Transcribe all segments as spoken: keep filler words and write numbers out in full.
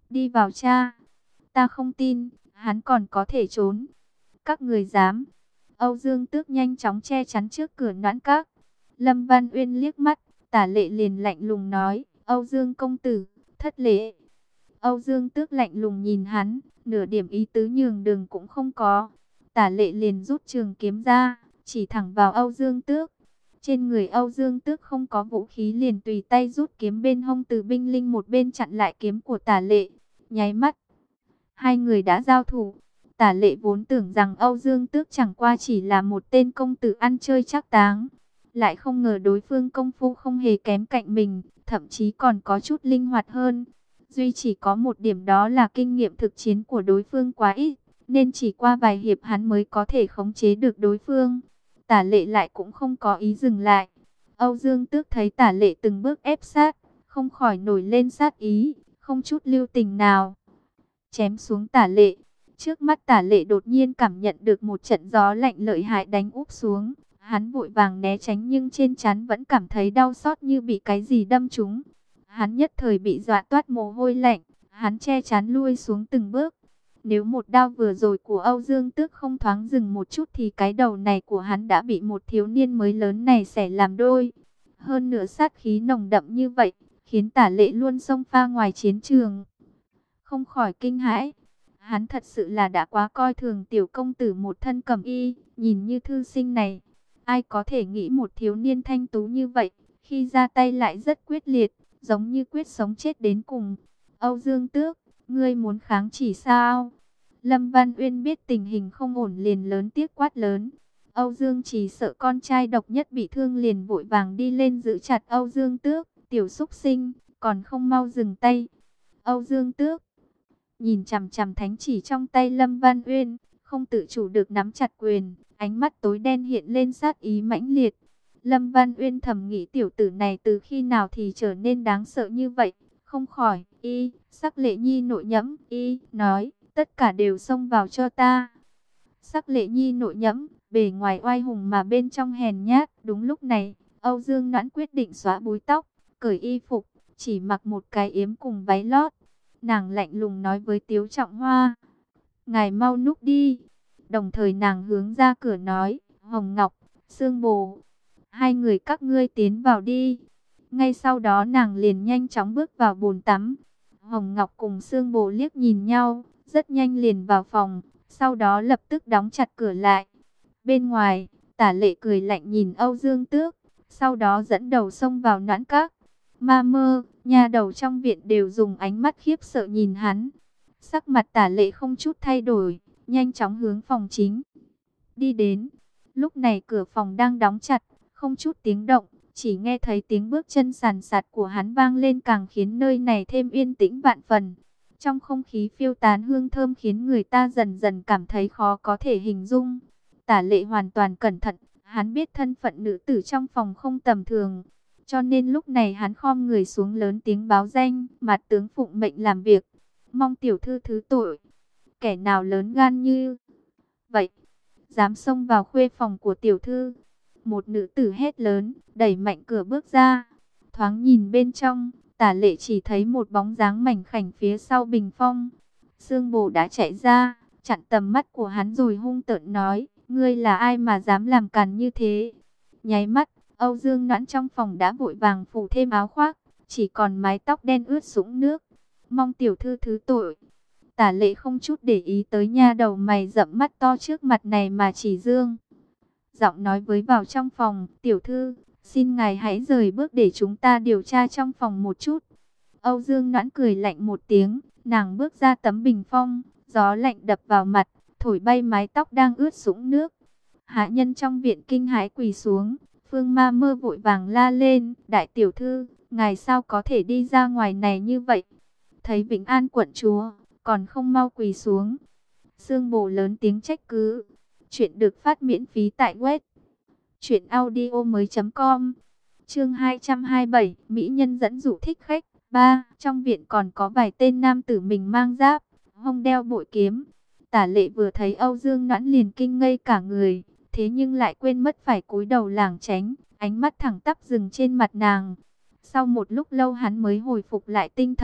Đi vào cha. Ta không tin, hắn còn có thể trốn. Các người dám. Âu Dương Tước nhanh chóng che chắn trước cửa Noãn Các. Lâm Văn Uyên liếc mắt, Tả Lệ liền lạnh lùng nói, Âu Dương công tử, thất lễ. Âu Dương Tước lạnh lùng nhìn hắn, nửa điểm ý tứ nhường đường cũng không có. Tả Lệ liền rút trường kiếm ra, chỉ thẳng vào Âu Dương Tước. Trên người Âu Dương Tước không có vũ khí, liền tùy tay rút kiếm bên hông từ binh linh một bên chặn lại kiếm của Tả Lệ. Nháy mắt, hai người đã giao thủ. Tả Lệ vốn tưởng rằng Âu Dương Tước chẳng qua chỉ là một tên công tử ăn chơi trác táng, lại không ngờ đối phương công phu không hề kém cạnh mình, thậm chí còn có chút linh hoạt hơn. Duy chỉ có một điểm, đó là kinh nghiệm thực chiến của đối phương quá ít, nên chỉ qua vài hiệp hắn mới có thể khống chế được đối phương. Tả Lệ lại cũng không có ý dừng lại. Âu Dương Tước thấy Tả Lệ từng bước ép sát, không khỏi nổi lên sát ý, không chút lưu tình nào chém xuống Tả Lệ. Trước mắt Tả Lệ đột nhiên cảm nhận được một trận gió lạnh lợi hại đánh úp xuống. Hắn vội vàng né tránh, nhưng trên trán vẫn cảm thấy đau xót như bị cái gì đâm trúng. Hắn nhất thời bị dọa toát mồ hôi lạnh, hắn che chắn lui xuống từng bước. Nếu một đao vừa rồi của Âu Dương Tước không thoáng dừng một chút thì cái đầu này của hắn đã bị một thiếu niên mới lớn này xẻ làm đôi. Hơn nữa sát khí nồng đậm như vậy, khiến Tả Lệ luôn xông pha ngoài chiến trường, không khỏi kinh hãi. Hắn thật sự là đã quá coi thường tiểu công tử một thân cẩm y, nhìn như thư sinh này. Ai có thể nghĩ một thiếu niên thanh tú như vậy, khi ra tay lại rất quyết liệt, giống như quyết sống chết đến cùng. Âu Dương Tước, ngươi muốn kháng chỉ sao? Lâm Văn Uyên biết tình hình không ổn liền lớn tiếc quát lớn. Âu Dương chỉ sợ con trai độc nhất bị thương, liền vội vàng đi lên giữ chặt Âu Dương Tước. Tiểu xúc sinh, còn không mau dừng tay. Âu Dương Tước nhìn chằm chằm thánh chỉ trong tay Lâm Văn Uyên, không tự chủ được nắm chặt quyền, ánh mắt tối đen hiện lên sát ý mãnh liệt. Lâm Văn Uyên thầm nghĩ tiểu tử này từ khi nào thì trở nên đáng sợ như vậy, không khỏi y Sắc Lệ Nhi nội nhẫm, y nói, tất cả đều xông vào cho ta. Sắc Lệ Nhi nội nhẫm, bề ngoài oai hùng mà bên trong hèn nhát. Đúng lúc này, Âu Dương Noãn quyết định xóa búi tóc, cởi y phục, chỉ mặc một cái yếm cùng váy lót. Nàng lạnh lùng nói với Tiếu Trọng Hoa, ngài mau núp đi. Đồng thời nàng hướng ra cửa nói, Hồng Ngọc, Sương Bồ, hai người các ngươi tiến vào đi. Ngay sau đó nàng liền nhanh chóng bước vào bồn tắm. Hồng Ngọc cùng Sương Bồ liếc nhìn nhau, rất nhanh liền vào phòng, sau đó lập tức đóng chặt cửa lại. Bên ngoài, Tả Lệ cười lạnh nhìn Âu Dương Tước, sau đó dẫn đầu xông vào Noãn Các. Ma Mơ, nhà đầu trong viện đều dùng ánh mắt khiếp sợ nhìn hắn. Sắc mặt Tả Lệ không chút thay đổi, nhanh chóng hướng phòng chính đi đến. Lúc này cửa phòng đang đóng chặt, không chút tiếng động, chỉ nghe thấy tiếng bước chân sàn sạt của hắn vang lên, càng khiến nơi này thêm yên tĩnh vạn phần. Trong không khí phiêu tán hương thơm khiến người ta dần dần cảm thấy khó có thể hình dung. Tả Lệ hoàn toàn cẩn thận, hắn biết thân phận nữ tử trong phòng không tầm thường, cho nên lúc này hắn khom người xuống lớn tiếng báo danh, mặt tướng phụng mệnh làm việc, mong tiểu thư thứ tội. Kẻ nào lớn gan như vậy, dám xông vào khuê phòng của tiểu thư? Một nữ tử hét lớn, đẩy mạnh cửa bước ra. Thoáng nhìn bên trong, Tả Lệ chỉ thấy một bóng dáng mảnh khảnh phía sau bình phong. Sương Bồ đã chạy ra, chặn tầm mắt của hắn rồi hung tợn nói, ngươi là ai mà dám làm càn như thế? Nháy mắt, Âu Dương Noãn trong phòng đã vội vàng phủ thêm áo khoác, chỉ còn mái tóc đen ướt sũng nước. Mong tiểu thư thứ tội. Tả Lệ không chút để ý tới nha đầu mày rậm mắt to trước mặt này mà chỉ dương giọng nói với vào trong phòng, tiểu thư, xin ngài hãy rời bước để chúng ta điều tra trong phòng một chút. Âu Dương Noãn cười lạnh một tiếng, nàng bước ra tấm bình phong, gió lạnh đập vào mặt, thổi bay mái tóc đang ướt sũng nước. Hạ nhân trong viện kinh hãi quỳ xuống. Phương Ma Mơ vội vàng la lên, đại tiểu thư, ngài sao có thể đi ra ngoài này như vậy? Thấy Vĩnh An quận chúa, còn không mau quỳ xuống. Sương Bồ lớn tiếng trách cứ. Chuyện được phát miễn phí tại web truyện audio mới chấm com. Chương hai trăm hai mươi bảy, mỹ nhân dẫn dụ thích khách. Ba, trong viện còn có vài tên nam tử mình mang giáp, hông đeo bội kiếm. Tả Lệ vừa thấy Âu Dương Noãn liền kinh ngây cả người, thế nhưng lại quên mất phải cúi đầu lảng tránh, ánh mắt thẳng tắp dừng trên mặt nàng. Sau một lúc lâu hắn mới hồi phục lại tinh thần,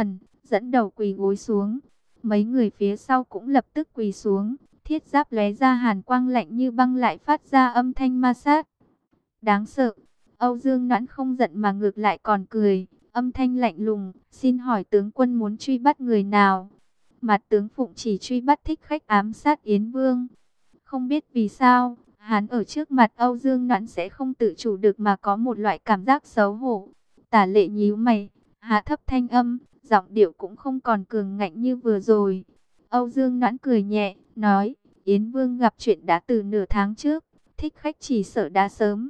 dẫn đầu quỳ gối xuống. Mấy người phía sau cũng lập tức quỳ xuống, thiết giáp lóe ra hàn quang lạnh như băng lại phát ra âm thanh ma sát. Đáng sợ, Âu Dương Noãn không giận mà ngược lại còn cười, âm thanh lạnh lùng, xin hỏi tướng quân muốn truy bắt người nào? Mặt tướng Phụng chỉ truy bắt thích khách ám sát Yến Vương. Không biết vì sao, hắn ở trước mặt Âu Dương Noãn sẽ không tự chủ được mà có một loại cảm giác xấu hổ. Tả Lệ nhíu mày, hạ thấp thanh âm, giọng điệu cũng không còn cường ngạnh như vừa rồi. Âu Dương Noãn cười nhẹ, nói, Yến Vương gặp chuyện đã từ nửa tháng trước, thích khách chỉ sợ đã sớm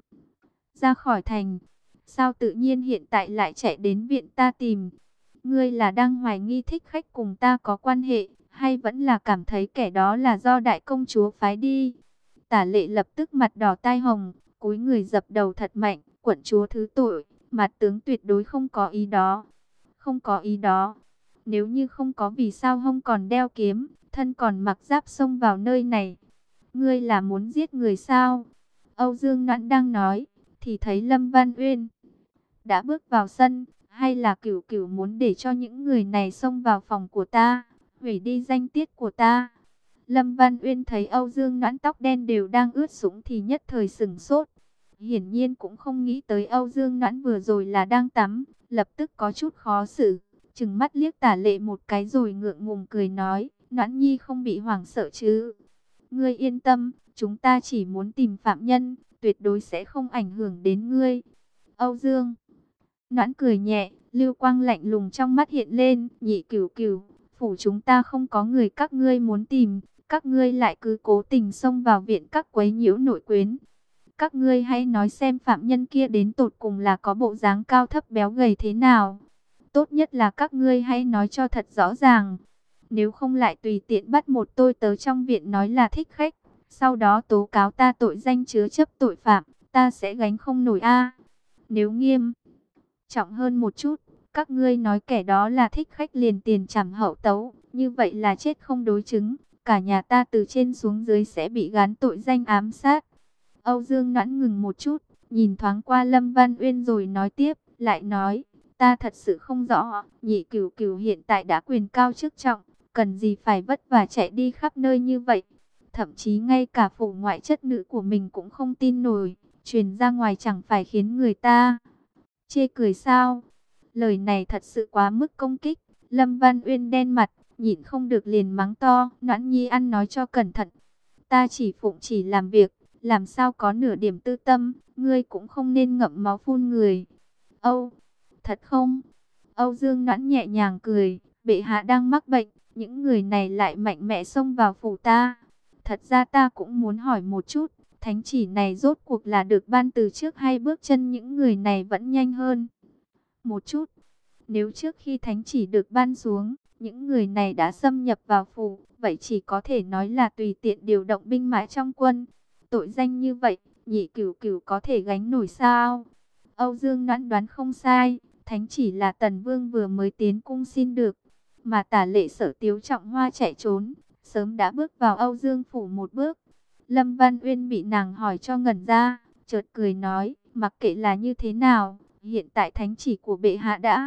ra khỏi thành. Sao tự nhiên hiện tại lại chạy đến viện ta tìm? Ngươi là đang hoài nghi thích khách cùng ta có quan hệ, hay vẫn là cảm thấy kẻ đó là do đại công chúa phái đi? Tả Lệ lập tức mặt đỏ tai hồng, cúi người dập đầu thật mạnh, quận chúa thứ tội, mặt tướng tuyệt đối không có ý đó. Không có ý đó. Nếu như không có vì sao hông còn đeo kiếm, thân còn mặc giáp xông vào nơi này. Ngươi là muốn giết người sao? Âu Dương Noãn đang nói, thì thấy Lâm Văn Uyên đã bước vào sân. Hay là Cửu Cửu muốn để cho những người này xông vào phòng của ta, hủy đi danh tiết của ta? Lâm Văn Uyên thấy Âu Dương Noãn tóc đen đều đang ướt sũng thì nhất thời sửng sốt. Hiển nhiên cũng không nghĩ tới Âu Dương Noãn vừa rồi là đang tắm, lập tức có chút khó xử, trừng mắt liếc Tả Lệ một cái rồi ngượng ngùng cười nói, Noãn nhi không bị hoảng sợ chứ? Ngươi yên tâm, chúng ta chỉ muốn tìm phạm nhân, tuyệt đối sẽ không ảnh hưởng đến ngươi. Âu Dương Noãn cười nhẹ, lưu quang lạnh lùng trong mắt hiện lên, Nhị Cửu Cửu, phủ chúng ta không có người các ngươi muốn tìm, các ngươi lại cứ cố tình xông vào viện các quấy nhiễu nội quyến. Các ngươi hãy nói xem phạm nhân kia đến tột cùng là có bộ dáng cao thấp béo gầy thế nào. Tốt nhất là các ngươi hãy nói cho thật rõ ràng. Nếu không lại tùy tiện bắt một tôi tớ trong viện nói là thích khách, sau đó tố cáo ta tội danh chứa chấp tội phạm, ta sẽ gánh không nổi a. Nếu nghiêm trọng hơn một chút, các ngươi nói kẻ đó là thích khách liền tiền trảm hậu tấu, như vậy là chết không đối chứng, cả nhà ta từ trên xuống dưới sẽ bị gán tội danh ám sát. Âu Dương Noãn ngừng một chút, nhìn thoáng qua Lâm Văn Uyên rồi nói tiếp, lại nói, ta thật sự không rõ, Nhị Cửu Cửu hiện tại đã quyền cao chức trọng, cần gì phải vất vả chạy đi khắp nơi như vậy. Thậm chí ngay cả phủ ngoại chất nữ của mình cũng không tin nổi, truyền ra ngoài chẳng phải khiến người ta chê cười sao? Lời này thật sự quá mức công kích. Lâm Văn Uyên đen mặt, nhịn không được liền mắng to, Noãn nhi ăn nói cho cẩn thận. Ta chỉ phụng chỉ làm việc, làm sao có nửa điểm tư tâm, ngươi cũng không nên ngậm máu phun người. Âu, thật không? Âu Dương Noãn nhẹ nhàng cười, bệ hạ đang mắc bệnh, những người này lại mạnh mẽ xông vào phủ ta. Thật ra ta cũng muốn hỏi một chút, thánh chỉ này rốt cuộc là được ban từ trước hay bước chân những người này vẫn nhanh hơn một chút? Nếu trước khi thánh chỉ được ban xuống, những người này đã xâm nhập vào phủ, vậy chỉ có thể nói là tùy tiện điều động binh mã trong quân. Tội danh như vậy, Nhị Cửu Cửu có thể gánh nổi sao? Âu Dương Noãn đoán không sai, thánh chỉ là Tần Vương vừa mới tiến cung xin được, mà Tả Lệ Sở Tiếu Trọng Hoa chạy trốn, sớm đã bước vào Âu Dương phủ một bước. Lâm Văn Uyên bị nàng hỏi cho ngẩn ra, chợt cười nói, mặc kệ là như thế nào, hiện tại thánh chỉ của bệ hạ đã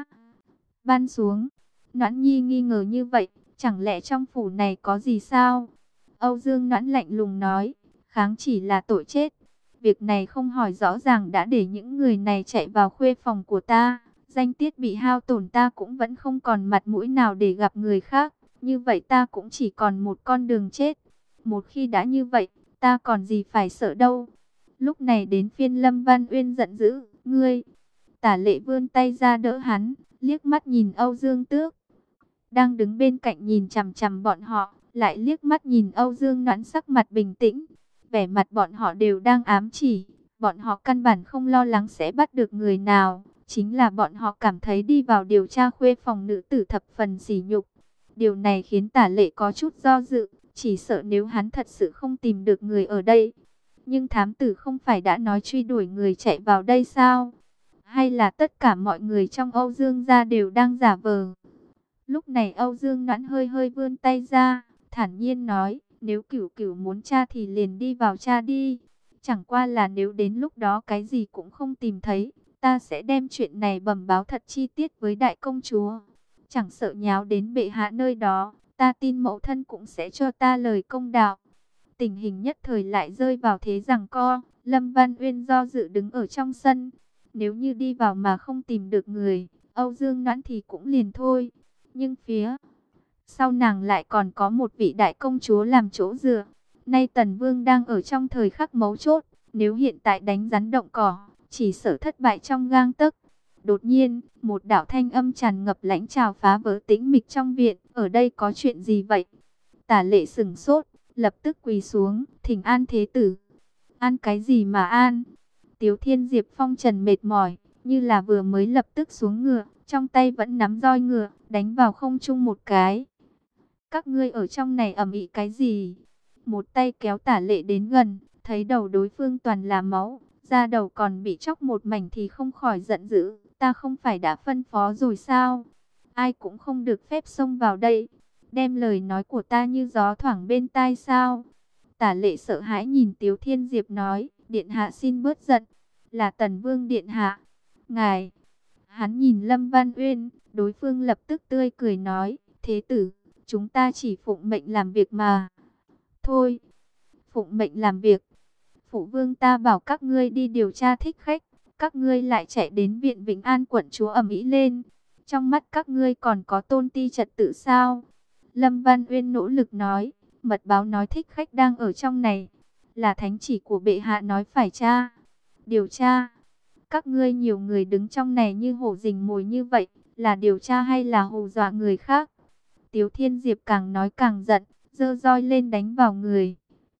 ban xuống. Noãn nhi nghi ngờ như vậy, chẳng lẽ trong phủ này có gì sao? Âu Dương Noãn lạnh lùng nói, kháng chỉ là tội chết. Việc này không hỏi rõ ràng đã để những người này chạy vào khuê phòng của ta. Danh tiết bị hao tổn, ta cũng vẫn không còn mặt mũi nào để gặp người khác. Như vậy ta cũng chỉ còn một con đường chết. Một khi đã như vậy, ta còn gì phải sợ đâu. Lúc này đến phiên Lâm Văn Uyên giận dữ, ngươi. Tả Lệ vươn tay ra đỡ hắn, liếc mắt nhìn Âu Dương Tước đang đứng bên cạnh nhìn chằm chằm bọn họ, lại liếc mắt nhìn Âu Dương Noãn sắc mặt bình tĩnh. Vẻ mặt bọn họ đều đang ám chỉ, bọn họ căn bản không lo lắng sẽ bắt được người nào, chính là bọn họ cảm thấy đi vào điều tra khuê phòng nữ tử thập phần sỉ nhục. Điều này khiến Tả Lệ có chút do dự, chỉ sợ nếu hắn thật sự không tìm được người ở đây. Nhưng thám tử không phải đã nói truy đuổi người chạy vào đây sao? Hay là tất cả mọi người trong Âu Dương gia đều đang giả vờ? Lúc này Âu Dương Noãn hơi hơi vươn tay ra, thản nhiên nói, nếu Cửu Cửu muốn tra thì liền đi vào tra đi. Chẳng qua là nếu đến lúc đó cái gì cũng không tìm thấy, ta sẽ đem chuyện này bẩm báo thật chi tiết với đại công chúa. chẳng sợ nháo đến bệ hạ nơi đó, ta tin mẫu thân cũng sẽ cho ta lời công đạo. Tình hình nhất thời lại rơi vào thế giằng co. Lâm Văn Uyên do dự đứng ở trong sân. Nếu như đi vào mà không tìm được người, Âu Dương Noãn thì cũng liền thôi. Nhưng phía sau nàng lại còn có một vị đại công chúa làm chỗ dựa. Nay Tần Vương đang ở trong thời khắc mấu chốt. Nếu hiện tại đánh rắn động cỏ, chỉ sợ thất bại trong gang tấc. Đột nhiên, một đạo thanh âm tràn ngập lãnh trào phá vỡ tĩnh mịch trong viện. Ở đây có chuyện gì vậy? Tả Lệ sững sốt, lập tức quỳ xuống, thỉnh an thế tử. An cái gì mà an? Tiếu Thiên Diệp phong trần mệt mỏi, như là vừa mới lập tức xuống ngựa, trong tay vẫn nắm roi ngựa, đánh vào không trung một cái. Các ngươi ở trong này ầm ĩ cái gì? Một tay kéo Tả Lệ đến gần, thấy đầu đối phương toàn là máu, da đầu còn bị chóc một mảnh thì không khỏi giận dữ. Ta không phải đã phân phó rồi sao? Ai cũng không được phép xông vào đây. Đem lời nói của ta như gió thoảng bên tai sao? Tả Lệ sợ hãi nhìn Tiếu Thiên Diệp nói, điện hạ xin bớt giận, là Tần Vương điện hạ. Ngài, hắn nhìn Lâm Văn Uyên, đối phương lập tức tươi cười nói, thế tử, chúng ta chỉ phụng mệnh làm việc mà. Thôi, phụng mệnh làm việc. Phụ vương ta bảo các ngươi đi điều tra thích khách, các ngươi lại chạy đến viện Vĩnh An quận chúa ầm ĩ lên. Trong mắt các ngươi còn có tôn ti trật tự sao? Lâm Văn Uyên nỗ lực nói, mật báo nói thích khách đang ở trong này, là thánh chỉ của bệ hạ nói phải tra. Điều tra? Các ngươi nhiều người đứng trong này như hổ rình mồi như vậy, là điều tra hay là hù dọa người khác? Tiếu Thiên Diệp càng nói càng giận, giơ roi lên đánh vào người.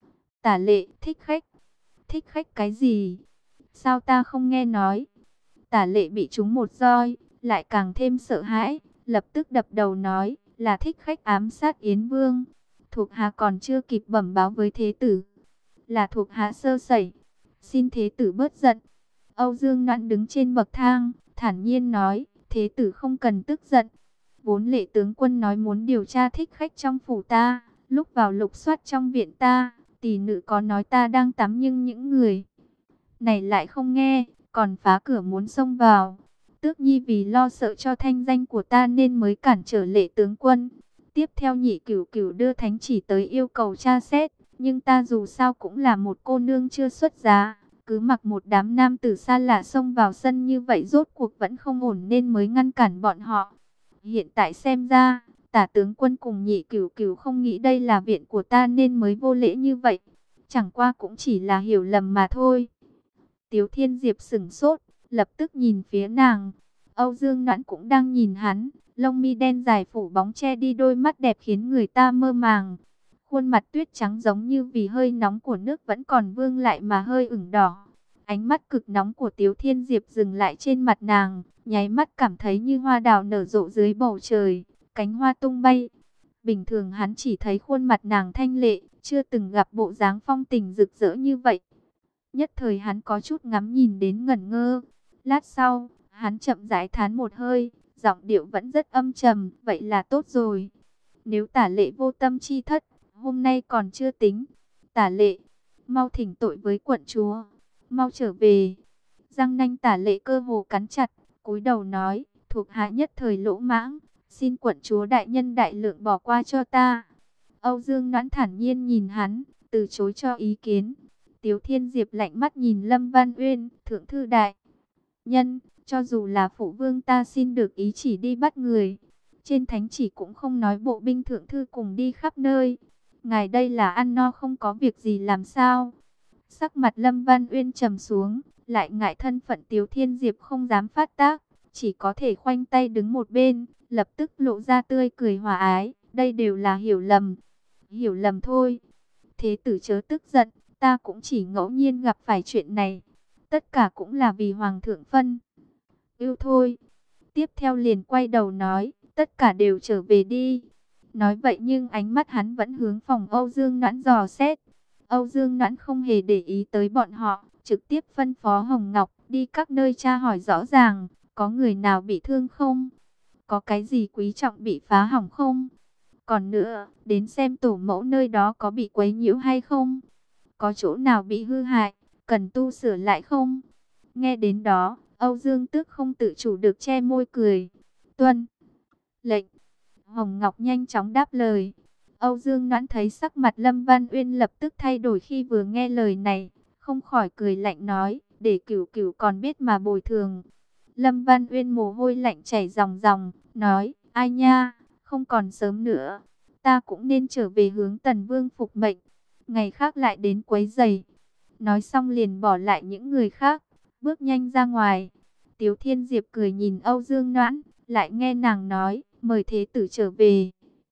Tả Lệ, thích khách. Thích khách cái gì? Sao ta không nghe nói? Tả Lệ bị trúng một roi, lại càng thêm sợ hãi, lập tức đập đầu nói, là thích khách ám sát Yến Vương. Thuộc hạ còn chưa kịp bẩm báo với thế tử, là thuộc hạ sơ sẩy, xin thế tử bớt giận. Âu Dương Noãn đứng trên bậc thang, thản nhiên nói, thế tử không cần tức giận. Vốn Lệ tướng quân nói muốn điều tra thích khách trong phủ ta, lúc vào lục soát trong viện ta, tỷ nữ có nói ta đang tắm nhưng những người này lại không nghe, còn phá cửa muốn xông vào. Tước Nhi vì lo sợ cho thanh danh của ta nên mới cản trở Lệ tướng quân. Tiếp theo Nhị Cửu Cửu đưa thánh chỉ tới yêu cầu tra xét, nhưng ta dù sao cũng là một cô nương chưa xuất giá, cứ mặc một đám nam tử xa lạ xông vào sân như vậy rốt cuộc vẫn không ổn nên mới ngăn cản bọn họ. Hiện tại xem ra, Tả tướng quân cùng Nhị Cửu Cửu không nghĩ đây là viện của ta nên mới vô lễ như vậy. Chẳng qua cũng chỉ là hiểu lầm mà thôi. Tiếu Thiên Diệp sững sốt, lập tức nhìn phía nàng. Âu Dương Noãn cũng đang nhìn hắn, lông mi đen dài phủ bóng che đi đôi mắt đẹp khiến người ta mơ màng. Khuôn mặt tuyết trắng giống như vì hơi nóng của nước vẫn còn vương lại mà hơi ửng đỏ. Ánh mắt cực nóng của Tiếu Thiên Diệp dừng lại trên mặt nàng, nháy mắt cảm thấy như hoa đào nở rộ dưới bầu trời, cánh hoa tung bay. Bình thường hắn chỉ thấy khuôn mặt nàng thanh lệ, chưa từng gặp bộ dáng phong tình rực rỡ như vậy. Nhất thời hắn có chút ngắm nhìn đến ngẩn ngơ. Lát sau, hắn chậm rãi thán một hơi, giọng điệu vẫn rất âm trầm, vậy là tốt rồi. Nếu Tả Lệ vô tâm chi thất, hôm nay còn chưa tính. Tả Lệ, mau thỉnh tội với quận chúa, mau trở về. Răng nanh Tả Lệ cơ hồ cắn chặt, cúi đầu nói, thuộc hạ nhất thời lỗ mãng, xin quận chúa đại nhân đại lượng bỏ qua cho ta. Âu Dương Noãn thản nhiên nhìn hắn, từ chối cho ý kiến. Tiếu Thiên Diệp lạnh mắt nhìn Lâm Văn Uyên, thượng thư đại nhân, cho dù là phụ vương ta xin được ý chỉ đi bắt người, trên thánh chỉ cũng không nói bộ binh thượng thư cùng đi khắp nơi. Ngài đây là ăn no không có việc gì làm sao? Sắc mặt Lâm Văn Uyên trầm xuống, lại ngại thân phận Tiếu Thiên Diệp không dám phát tác, chỉ có thể khoanh tay đứng một bên, lập tức lộ ra tươi cười hòa ái, đây đều là hiểu lầm. Hiểu lầm thôi. Thế tử chớ tức giận, ta cũng chỉ ngẫu nhiên gặp phải chuyện này. Tất cả cũng là vì Hoàng thượng phân ưu thôi. Tiếp theo liền quay đầu nói, tất cả đều trở về đi. Nói vậy nhưng ánh mắt hắn vẫn hướng phòng Âu Dương Noãn dò xét. Âu Dương Noãn không hề để ý tới bọn họ, trực tiếp phân phó Hồng Ngọc đi các nơi tra hỏi rõ ràng, có người nào bị thương không? Có cái gì quý trọng bị phá hỏng không? Còn nữa, đến xem tổ mẫu nơi đó có bị quấy nhiễu hay không? Có chỗ nào bị hư hại, cần tu sửa lại không? Nghe đến đó, Âu Dương Tước không tự chủ được che môi cười. Tuân Lệnh. Hồng Ngọc nhanh chóng đáp lời. Âu Dương Noãn thấy sắc mặt Lâm Văn Uyên lập tức thay đổi khi vừa nghe lời này, không khỏi cười lạnh nói, để Cửu Cửu còn biết mà bồi thường. Lâm Văn Uyên mồ hôi lạnh chảy ròng ròng, nói, ai nha, không còn sớm nữa, ta cũng nên trở về hướng Tần Vương phục mệnh, ngày khác lại đến quấy rầy. Nói xong liền bỏ lại những người khác, bước nhanh ra ngoài. Tiếu Thiên Diệp cười nhìn Âu Dương Noãn, lại nghe nàng nói, mời thế tử trở về.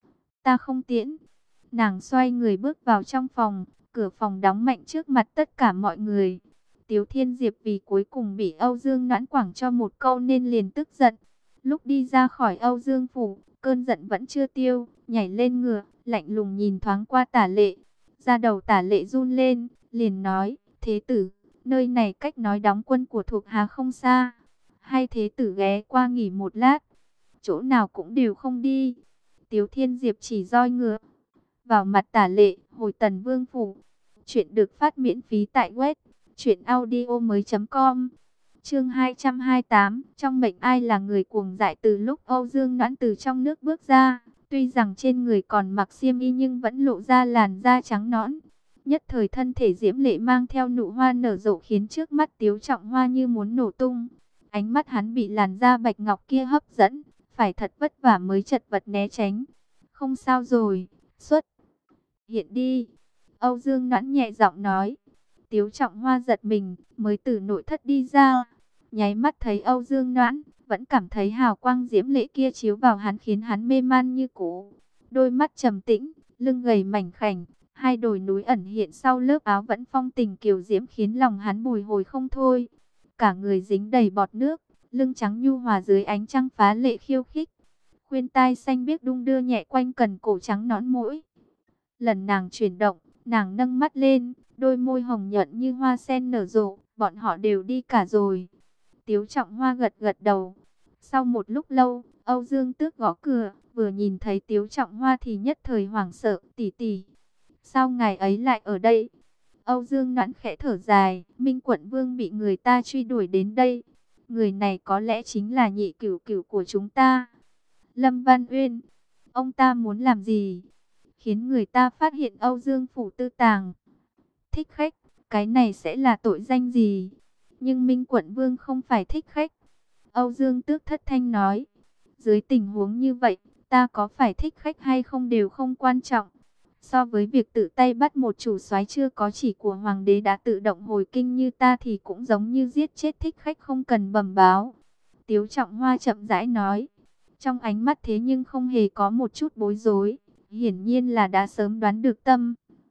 Ta không tiễn. Nàng xoay người bước vào trong phòng, cửa phòng đóng mạnh trước mặt tất cả mọi người. Tiếu Thiên Diệp vì cuối cùng bị Âu Dương Noãn quẳng cho một câu nên liền tức giận. Lúc đi ra khỏi Âu Dương phủ, cơn giận vẫn chưa tiêu, nhảy lên ngựa, lạnh lùng nhìn thoáng qua Tả Lệ. Da đầu Tả Lệ run lên, liền nói, thế tử, nơi này cách nói đóng quân của thuộc hạ không xa. Hay thế tử ghé qua nghỉ một lát, chỗ nào cũng đều không đi. Tiếu Thiên Diệp chỉ roi ngựa vào mặt Tả Lệ, hồi Tần Vương phủ. Chuyện được phát miễn phí tại web truyện audio mới chấm com. Chương hai trăm hai mươi tám, trong mệnh ai là người cuồng dại. Từ lúc Âu Dương Noãn từ trong nước bước ra, tuy rằng trên người còn mặc xiêm y nhưng vẫn lộ ra làn da trắng nõn. Nhất thời thân thể diễm lệ mang theo nụ hoa nở rộ khiến trước mắt Tiếu Trọng Hoa như muốn nổ tung. Ánh mắt hắn bị làn da bạch ngọc kia hấp dẫn, phải thật vất vả mới chật vật né tránh. Không sao rồi, xuất hiện đi. Âu Dương Noãn nhẹ giọng nói. Tiếu Trọng Hoa giật mình, mới từ nội thất đi ra. Nháy mắt thấy Âu Dương Noãn, vẫn cảm thấy hào quang diễm lệ kia chiếu vào hắn khiến hắn mê man như cũ. Đôi mắt trầm tĩnh, lưng gầy mảnh khảnh, hai đồi núi ẩn hiện sau lớp áo vẫn phong tình kiều diễm khiến lòng hắn bồi hồi không thôi. Cả người dính đầy bọt nước, lưng trắng nhu hòa dưới ánh trăng phá lệ khiêu khích. Khuyên tai xanh biếc đung đưa nhẹ quanh cần cổ trắng nõn mỗi lần nàng chuyển động, nàng nâng mắt lên, đôi môi hồng nhuận như hoa sen nở rộ. Bọn họ đều đi cả rồi. Tiếu Trọng Hoa gật gật đầu. Sau một lúc lâu, Âu Dương Tước gõ cửa, vừa nhìn thấy Tiếu Trọng Hoa thì nhất thời hoảng sợ. Tỷ tỷ, sao ngài ấy lại ở đây? Âu Dương Noãn khẽ thở dài. Minh Quận Vương bị người ta truy đuổi đến đây. Người này có lẽ chính là Nhị Cửu Cửu của chúng ta. Lâm Văn Uyên, ông ta muốn làm gì? Khiến người ta phát hiện Âu Dương phủ tư tàng thích khách, cái này sẽ là tội danh gì? Nhưng Minh Quận Vương không phải thích khách. Âu Dương Tước thất thanh nói, dưới tình huống như vậy, ta có phải thích khách hay không đều không quan trọng. So với việc tự tay bắt một chủ soái chưa có chỉ của hoàng đế đã tự động hồi kinh như ta thì cũng giống như giết chết thích khách không cần bẩm báo. Tiếu Trọng Hoa chậm rãi nói, trong ánh mắt thế nhưng không hề có một chút bối rối, hiển nhiên là đã sớm đoán được tâm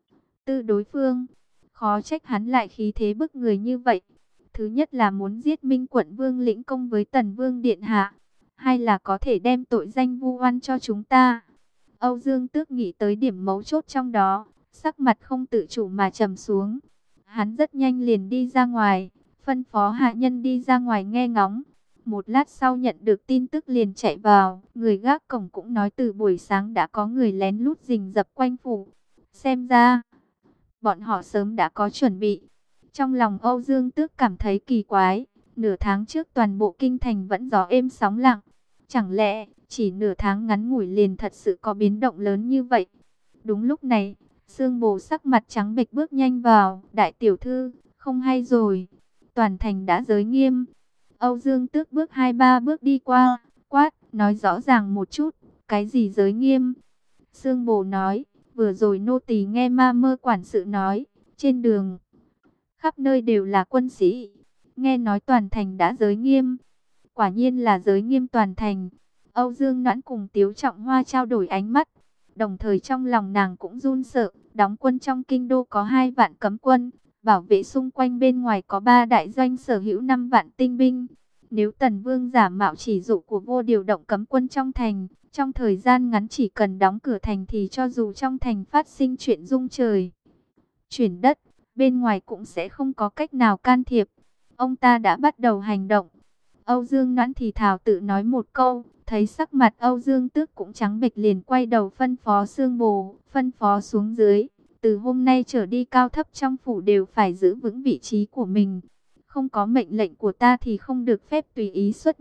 tư đối phương. Khó trách hắn lại khí thế bức người như vậy. Thứ nhất là muốn giết Minh Quận Vương lĩnh công với Tần Vương điện hạ, hay là có thể đem tội danh vu oan cho chúng ta. Âu Dương Tước nghĩ tới điểm mấu chốt trong đó, sắc mặt không tự chủ mà trầm xuống. Hắn rất nhanh liền đi ra ngoài, phân phó hạ nhân đi ra ngoài nghe ngóng. Một lát sau nhận được tin tức liền chạy vào, người gác cổng cũng nói từ buổi sáng đã có người lén lút rình rập quanh phủ. Xem ra, bọn họ sớm đã có chuẩn bị. Trong lòng Âu Dương Tước cảm thấy kỳ quái, nửa tháng trước toàn bộ kinh thành vẫn gió êm sóng lặng. Chẳng lẽ, chỉ nửa tháng ngắn ngủi liền thật sự có biến động lớn như vậy? Đúng lúc này, Sương Bồ sắc mặt trắng bệch bước nhanh vào, đại tiểu thư, không hay rồi, toàn thành đã giới nghiêm. Âu Dương Tước bước hai ba bước đi qua, quát, nói rõ ràng một chút, cái gì giới nghiêm? Sương Bồ nói, vừa rồi nô tỳ nghe ma mơ quản sự nói, trên đường khắp nơi đều là quân sĩ, nghe nói toàn thành đã giới nghiêm. Quả nhiên là giới nghiêm toàn thành. Âu Dương Noãn cùng Tiếu Trọng Hoa trao đổi ánh mắt, đồng thời trong lòng nàng cũng run sợ. Đóng quân trong kinh đô có hai vạn cấm quân, bảo vệ xung quanh bên ngoài có ba đại doanh sở hữu năm vạn tinh binh. Nếu Tần Vương giả mạo chỉ dụ của vua điều động cấm quân trong thành, trong thời gian ngắn chỉ cần đóng cửa thành thì cho dù trong thành phát sinh chuyện rung trời chuyển đất, bên ngoài cũng sẽ không có cách nào can thiệp. Ông ta đã bắt đầu hành động. Âu Dương Noãn thì thào tự nói một câu, thấy sắc mặt Âu Dương Tước cũng trắng bệch liền quay đầu phân phó Sương Bồ, phân phó xuống dưới. Từ hôm nay trở đi cao thấp trong phủ đều phải giữ vững vị trí của mình. Không có mệnh lệnh của ta thì không được phép tùy ý xuất nhập.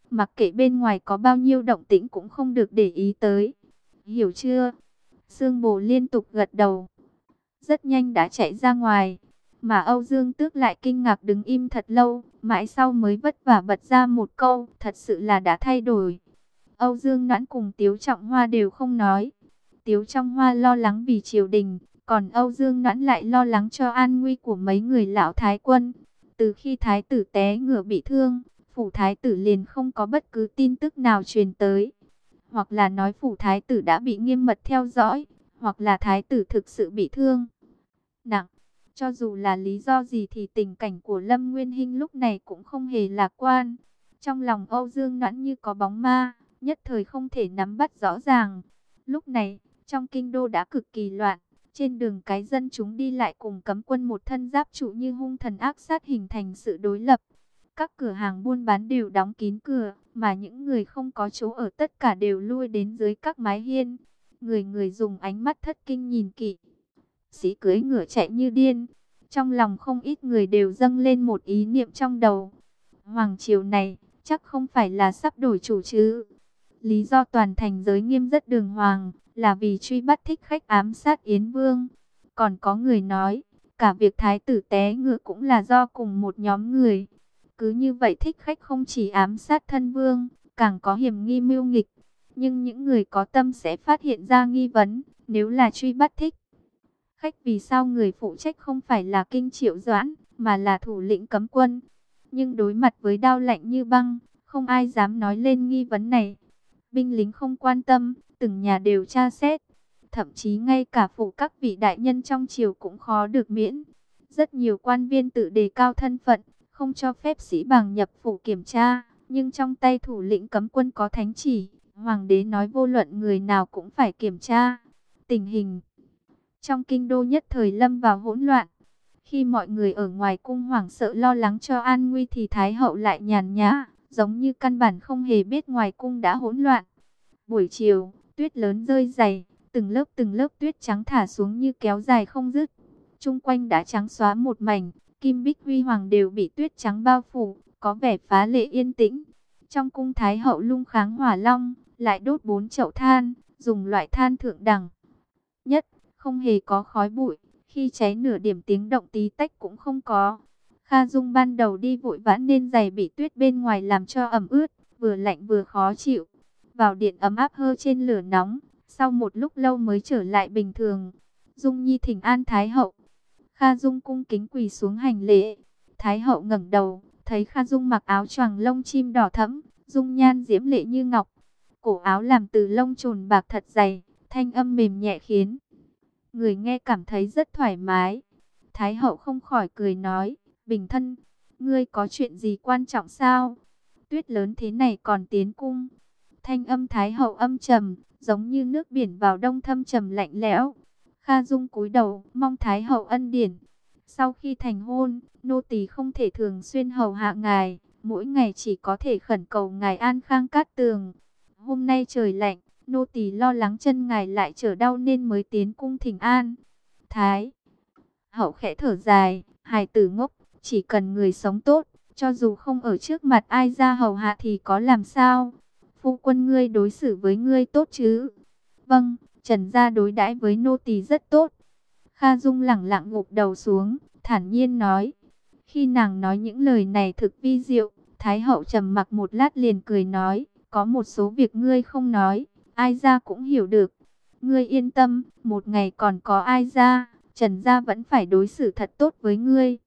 mặc kệ bên ngoài có bao nhiêu động tĩnh cũng không được để ý tới. Hiểu chưa? Sương Bồ liên tục gật đầu. Rất nhanh đã chạy ra ngoài. Mà Âu Dương Tước lại kinh ngạc đứng im thật lâu. Mãi sau mới vất vả bật ra một câu. Thật sự là đã thay đổi. Âu Dương Noãn cùng Tiếu Trọng Hoa đều không nói. Tiếu Trọng Hoa lo lắng vì triều đình. Còn Âu Dương Noãn lại lo lắng cho an nguy của mấy người lão thái quân. Từ khi thái tử té ngựa bị thương, phủ thái tử liền không có bất cứ tin tức nào truyền tới. Hoặc là nói phủ thái tử đã bị nghiêm mật theo dõi, hoặc là thái tử thực sự bị thương nặng. Cho dù là lý do gì thì tình cảnh của Lâm Nguyên Hinh lúc này cũng không hề lạc quan. Trong lòng Âu Dương Noãn như có bóng ma, nhất thời không thể nắm bắt rõ ràng. Lúc này, trong kinh đô đã cực kỳ loạn. Trên đường cái dân chúng đi lại cùng cấm quân một thân giáp trụ như hung thần ác sát hình thành sự đối lập. Các cửa hàng buôn bán đều đóng kín cửa, mà những người không có chỗ ở tất cả đều lui đến dưới các mái hiên. Người người dùng ánh mắt thất kinh nhìn kỵ sĩ cưỡi ngựa chạy như điên. Trong lòng không ít người đều dâng lên một ý niệm trong đầu. Hoàng triều này chắc không phải là sắp đổi chủ chứ? Lý do toàn thành giới nghiêm rất đường hoàng là vì truy bắt thích khách ám sát Yến Vương. Còn có người nói, cả việc thái tử té ngựa cũng là do cùng một nhóm người. Cứ như vậy thích khách không chỉ ám sát thân vương, càng có hiểm nghi mưu nghịch. Nhưng những người có tâm sẽ phát hiện ra nghi vấn, nếu là truy bắt thích khách vì sao người phụ trách không phải là Kinh Triệu Doãn, mà là thủ lĩnh cấm quân. Nhưng đối mặt với đao lạnh như băng, không ai dám nói lên nghi vấn này. Binh lính không quan tâm, từng nhà đều tra xét. Thậm chí ngay cả phủ các vị đại nhân trong triều cũng khó được miễn. Rất nhiều quan viên tự đề cao thân phận, không cho phép sĩ bàng nhập phủ kiểm tra. Nhưng trong tay thủ lĩnh cấm quân có thánh chỉ, hoàng đế nói vô luận người nào cũng phải kiểm tra. Tình hình trong kinh đô nhất thời lâm vào hỗn loạn. Khi mọi người ở ngoài cung hoảng sợ lo lắng cho an nguy thì Thái hậu lại nhàn nhã, giống như căn bản không hề biết ngoài cung đã hỗn loạn. Buổi chiều, tuyết lớn rơi dày, từng lớp từng lớp tuyết trắng thả xuống như kéo dài không dứt. Chung quanh đã trắng xóa một mảnh, kim bích huy hoàng đều bị tuyết trắng bao phủ, có vẻ phá lệ yên tĩnh. Trong cung Thái hậu lung kháng hỏa long, lại đốt bốn chậu than, dùng loại than thượng đẳng nhất, không hề có khói bụi, khi cháy nửa điểm tiếng động tí tách cũng không có. Kha Dung ban đầu đi vội vã nên giày bị tuyết bên ngoài làm cho ẩm ướt, vừa lạnh vừa khó chịu. Vào điện ấm áp hơ trên lửa nóng, sau một lúc lâu mới trở lại bình thường. Dung Nhi thỉnh an Thái hậu. Kha Dung cung kính quỳ xuống hành lễ. Thái hậu ngẩng đầu, thấy Kha Dung mặc áo choàng lông chim đỏ thẫm, dung nhan diễm lệ như ngọc. Cổ áo làm từ lông trồn bạc thật dày, thanh âm mềm nhẹ khiến người nghe cảm thấy rất thoải mái. Thái hậu không khỏi cười nói, Bình thân, ngươi có chuyện gì quan trọng sao? Tuyết lớn thế này còn tiến cung. Thanh âm Thái hậu âm trầm, giống như nước biển vào đông thâm trầm lạnh lẽo. Kha Dung cúi đầu, mong Thái hậu ân điển. Sau khi thành hôn, nô tỳ không thể thường xuyên hầu hạ ngài, mỗi ngày chỉ có thể khẩn cầu ngài an khang cát tường. Hôm nay trời lạnh, nô tỳ lo lắng chân ngài lại trở đau nên mới tiến cung thỉnh an. Thái hậu khẽ thở dài, hài tử ngốc, chỉ cần người sống tốt, cho dù không ở trước mặt ai ra hầu hạ thì có làm sao? Phu quân ngươi đối xử với ngươi tốt chứ? Vâng, Trần gia đối đãi với nô tỳ rất tốt. Kha Dung lẳng lặng gục đầu xuống, thản nhiên nói. Khi nàng nói những lời này thực vi diệu, Thái hậu trầm mặc một lát liền cười nói, có một số việc ngươi không nói, ai ra cũng hiểu được. Ngươi yên tâm, một ngày còn có ai ra, Trần gia vẫn phải đối xử thật tốt với ngươi.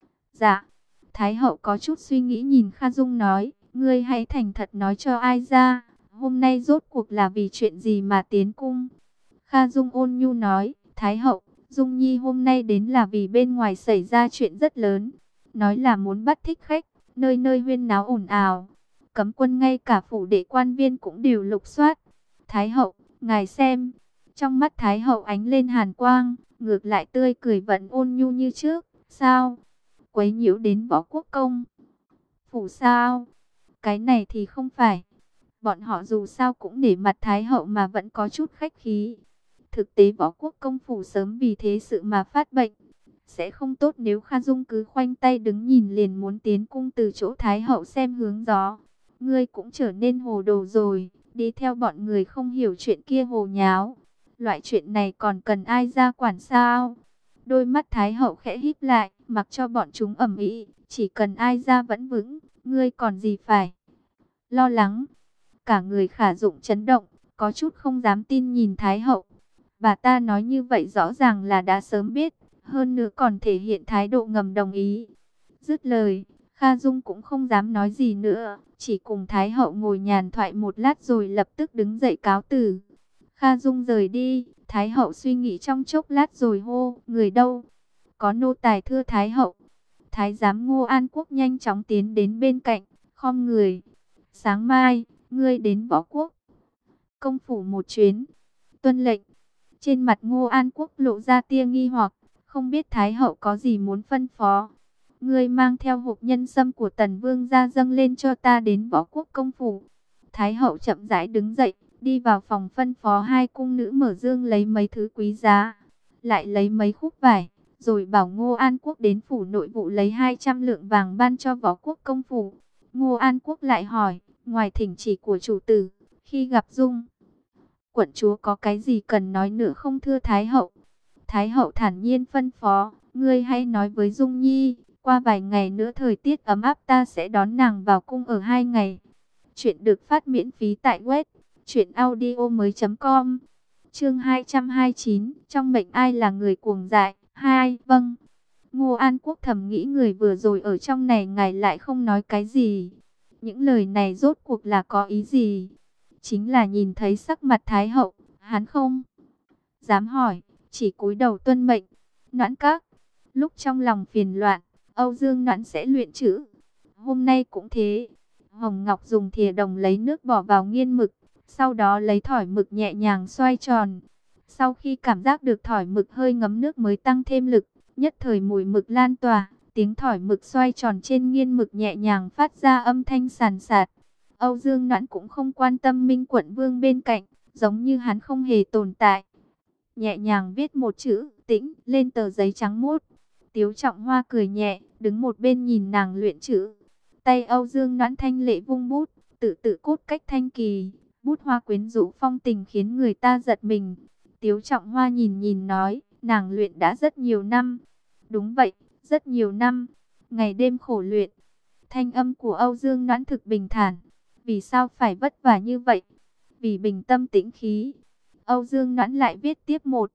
Dạ. Thái hậu có chút suy nghĩ nhìn Kha Dung nói, ngươi hãy thành thật nói cho ai ra, hôm nay rốt cuộc là vì chuyện gì mà tiến cung. Kha Dung ôn nhu nói, Thái hậu, Dung Nhi hôm nay đến là vì bên ngoài xảy ra chuyện rất lớn, nói là muốn bắt thích khách, nơi nơi huyên náo ồn ào. Cấm quân ngay cả phủ đệ quan viên cũng đều lục soát. Thái hậu, ngài xem. Trong mắt Thái hậu ánh lên hàn quang, ngược lại tươi cười vẫn ôn nhu như trước. Sao? Quấy nhiễu đến Võ Quốc công phủ sao? Cái này thì không phải. Bọn họ dù sao cũng nể mặt Thái hậu mà vẫn có chút khách khí. Thực tế Võ Quốc công phủ sớm vì thế sự mà phát bệnh. Sẽ không tốt nếu Kha Dung cứ khoanh tay đứng nhìn liền muốn tiến cung từ chỗ Thái hậu xem hướng gió. ngươi cũng trở nên hồ đồ rồi, đi theo bọn người không hiểu chuyện kia hồ nháo. Loại chuyện này còn cần ai ra quản sao? Đôi mắt Thái hậu khẽ híp lại, mặc cho bọn chúng ầm ĩ, chỉ cần ai ra vẫn vững, ngươi còn gì phải lo lắng. Cả người Khả Dụng chấn động, có chút không dám tin nhìn Thái hậu. Bà ta nói như vậy rõ ràng là đã sớm biết, hơn nữa còn thể hiện thái độ ngầm đồng ý. Dứt lời, Kha Dung cũng không dám nói gì nữa, chỉ cùng Thái hậu ngồi nhàn thoại một lát rồi lập tức đứng dậy cáo từ. Kha Dung rời đi, Thái hậu suy nghĩ trong chốc lát rồi hô, người đâu? Có nô tài thưa Thái hậu. Thái giám Ngô An Quốc nhanh chóng tiến đến bên cạnh, khom người. Sáng mai, ngươi đến Võ Quốc công phủ một chuyến. Tuân lệnh. Trên mặt Ngô An Quốc lộ ra tia nghi hoặc, không biết Thái hậu có gì muốn phân phó. Ngươi mang theo hộp nhân sâm của Tần Vương ra dâng lên cho ta đến Võ Quốc công phủ. Thái hậu chậm rãi đứng dậy, đi vào phòng phân phó hai cung nữ mở dương lấy mấy thứ quý giá, lại lấy mấy khúc vải, rồi bảo Ngô An Quốc đến phủ nội vụ lấy hai trăm lượng vàng ban cho Võ Quốc công phủ. Ngô An Quốc lại hỏi, ngoài thỉnh chỉ của chủ tử, khi gặp Dung quận chúa có cái gì cần nói nữa không thưa Thái hậu? Thái hậu thản nhiên phân phó, ngươi hãy nói với Dung Nhi, qua vài ngày nữa thời tiết ấm áp ta sẽ đón nàng vào cung ở hai ngày. Chuyện được phát miễn phí tại web truyện audio mới chấm com. Chương hai trăm hai mươi chín, trong mệnh ai là người cuồng dại? Hai, vâng. Ngô An Quốc thầm nghĩ người vừa rồi ở trong này ngài lại không nói cái gì. Những lời này rốt cuộc là có ý gì? Chính là nhìn thấy sắc mặt Thái hậu, hắn không dám hỏi, chỉ cúi đầu tuân mệnh. Noãn các, lúc trong lòng phiền loạn, Âu Dương Noãn sẽ luyện chữ. Hôm nay cũng thế. Hồng Ngọc dùng thìa đồng lấy nước bỏ vào nghiên mực, sau đó lấy thỏi mực nhẹ nhàng xoay tròn. Sau khi cảm giác được thỏi mực hơi ngấm nước mới tăng thêm lực, nhất thời mùi mực lan tỏa, tiếng thỏi mực xoay tròn trên nghiên mực nhẹ nhàng phát ra âm thanh sàn sạt. Âu Dương Noãn cũng không quan tâm Minh Quận Vương bên cạnh, giống như hắn không hề tồn tại. Nhẹ nhàng viết một chữ tĩnh lên tờ giấy trắng muốt. Tiếu Trọng Hoa cười nhẹ, đứng một bên nhìn nàng luyện chữ. Tay Âu Dương Noãn thanh lệ vung bút, tự tự cốt cách thanh kỳ, bút hoa quyến rũ phong tình khiến người ta giật mình. Tiếu Trọng Hoa nhìn nhìn nói, nàng luyện đã rất nhiều năm. Đúng vậy, rất nhiều năm, ngày đêm khổ luyện. Thanh âm của Âu Dương Noãn thực bình thản. Vì sao phải vất vả như vậy? Vì bình tâm tĩnh khí. Âu Dương Noãn lại viết tiếp một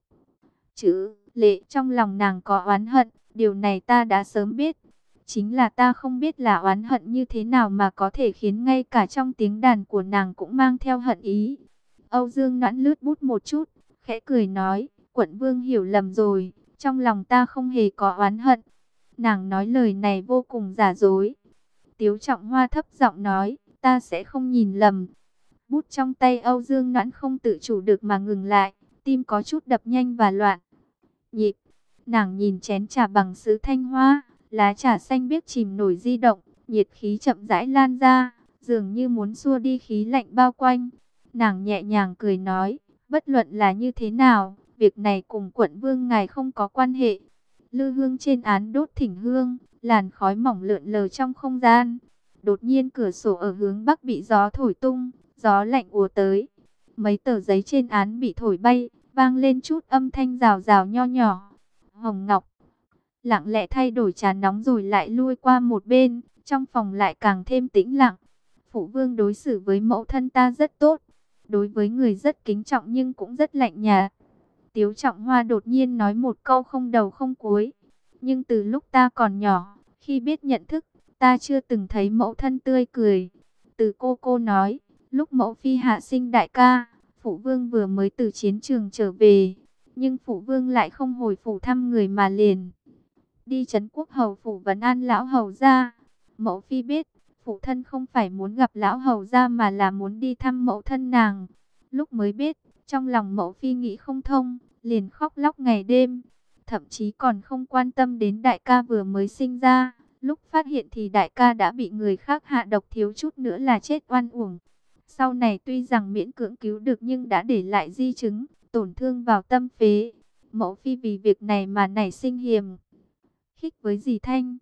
chữ lệ, trong lòng nàng có oán hận, điều này ta đã sớm biết. Chính là ta không biết là oán hận như thế nào mà có thể khiến ngay cả trong tiếng đàn của nàng cũng mang theo hận ý. Âu Dương Noãn lướt bút một chút, khẽ cười nói, quận vương hiểu lầm rồi, trong lòng ta không hề có oán hận. Nàng nói lời này vô cùng giả dối. Tiếu Trọng Hoa thấp giọng nói, ta sẽ không nhìn lầm. Bút trong tay Âu Dương Noãn không tự chủ được mà ngừng lại, tim có chút đập nhanh và loạn nhịp. Nàng nhìn chén trà bằng sứ thanh hoa, lá trà xanh biếc chìm nổi di động, nhiệt khí chậm rãi lan ra, dường như muốn xua đi khí lạnh bao quanh. Nàng nhẹ nhàng cười nói, bất luận là như thế nào, việc này cùng quận vương ngài không có quan hệ. Lư hương trên án đốt thỉnh hương, làn khói mỏng lượn lờ trong không gian. Đột nhiên cửa sổ ở hướng bắc bị gió thổi tung, gió lạnh ùa tới. Mấy tờ giấy trên án bị thổi bay, vang lên chút âm thanh rào rào nho nhỏ. Hồng Ngọc lặng lẽ thay đổi trà nóng rồi lại lui qua một bên, trong phòng lại càng thêm tĩnh lặng. Phụ vương đối xử với mẫu thân ta rất tốt, đối với người rất kính trọng nhưng cũng rất lạnh nhạt. Tiếu Trọng Hoa đột nhiên nói một câu không đầu không cuối. Nhưng từ lúc ta còn nhỏ, khi biết nhận thức, ta chưa từng thấy mẫu thân tươi cười. Từ cô cô nói, lúc mẫu phi hạ sinh đại ca, phụ vương vừa mới từ chiến trường trở về, nhưng phụ vương lại không hồi phủ thăm người mà liền đi trấn quốc hầu phủ vấn an lão hầu gia. Mẫu phi biết, phụ thân không phải muốn gặp lão hầu gia mà là muốn đi thăm mẫu thân nàng. Lúc mới biết, trong lòng mẫu phi nghĩ không thông, liền khóc lóc ngày đêm, thậm chí còn không quan tâm đến đại ca vừa mới sinh ra. Lúc phát hiện thì đại ca đã bị người khác hạ độc, thiếu chút nữa là chết oan uổng. Sau này tuy rằng miễn cưỡng cứu được nhưng đã để lại di chứng, tổn thương vào tâm phế. Mẫu phi vì việc này mà nảy sinh hiềm khích với dì Thanh.